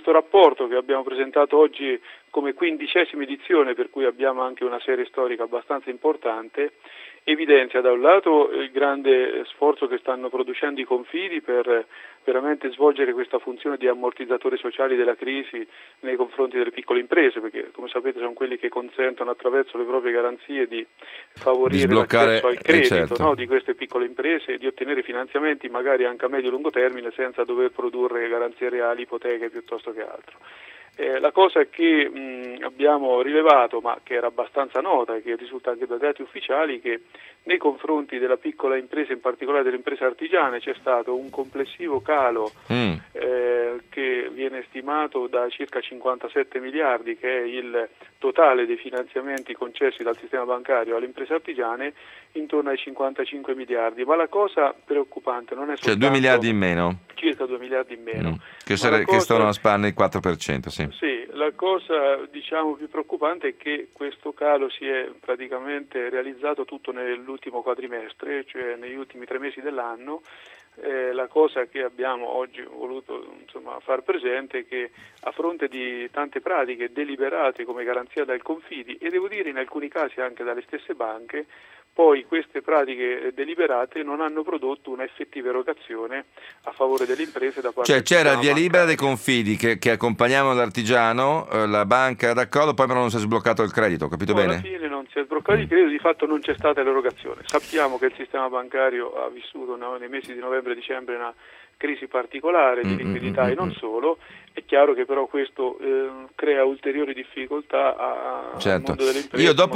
questo rapporto che abbiamo presentato oggi come 15ª edizione, per cui abbiamo anche una serie storica abbastanza importante, evidenzia da un lato il grande sforzo che stanno producendo i Confidi per veramente svolgere questa funzione di ammortizzatori sociali della crisi nei confronti delle piccole imprese, perché come sapete sono quelli che consentono attraverso le proprie garanzie di favorire l'accesso al credito, certo. no, di queste piccole imprese e di ottenere finanziamenti magari anche a medio e lungo termine senza dover produrre garanzie reali, ipoteche piuttosto che altro. La cosa che abbiamo rilevato, ma che era abbastanza nota e che risulta anche da dati ufficiali, che nei confronti della piccola impresa, in particolare delle imprese artigiane, c'è stato un complessivo calo che viene stimato da circa 57 miliardi, che è il totale dei finanziamenti concessi dal sistema bancario alle imprese artigiane, intorno ai 55 miliardi. Ma la cosa preoccupante non è soltanto... Cioè 2 miliardi in meno? Circa 2 miliardi in meno. Che stanno a spanne il 4%, sì. Sì, la cosa più preoccupante è che questo calo si è praticamente realizzato tutto nell'ultimo quadrimestre, cioè negli ultimi 3 mesi dell'anno. La cosa che abbiamo oggi voluto far presente è che a fronte di tante pratiche deliberate come garanzia dal Confidi e devo dire in alcuni casi anche dalle stesse banche, poi queste pratiche deliberate non hanno prodotto una effettiva erogazione a favore delle imprese da parte Cioè c'era il via libera dei bancario. Confidi che accompagnavano l'artigiano, la banca era d'accordo, poi però non si è sbloccato il credito, ho capito bene? Alla fine non si è sbloccato il credito, di fatto non c'è stata l'erogazione. Sappiamo che il sistema bancario ha vissuto nei mesi di novembre e dicembre una crisi particolare di liquidità e non solo. È chiaro che però questo crea ulteriori difficoltà al Certo. mondo delle imprese.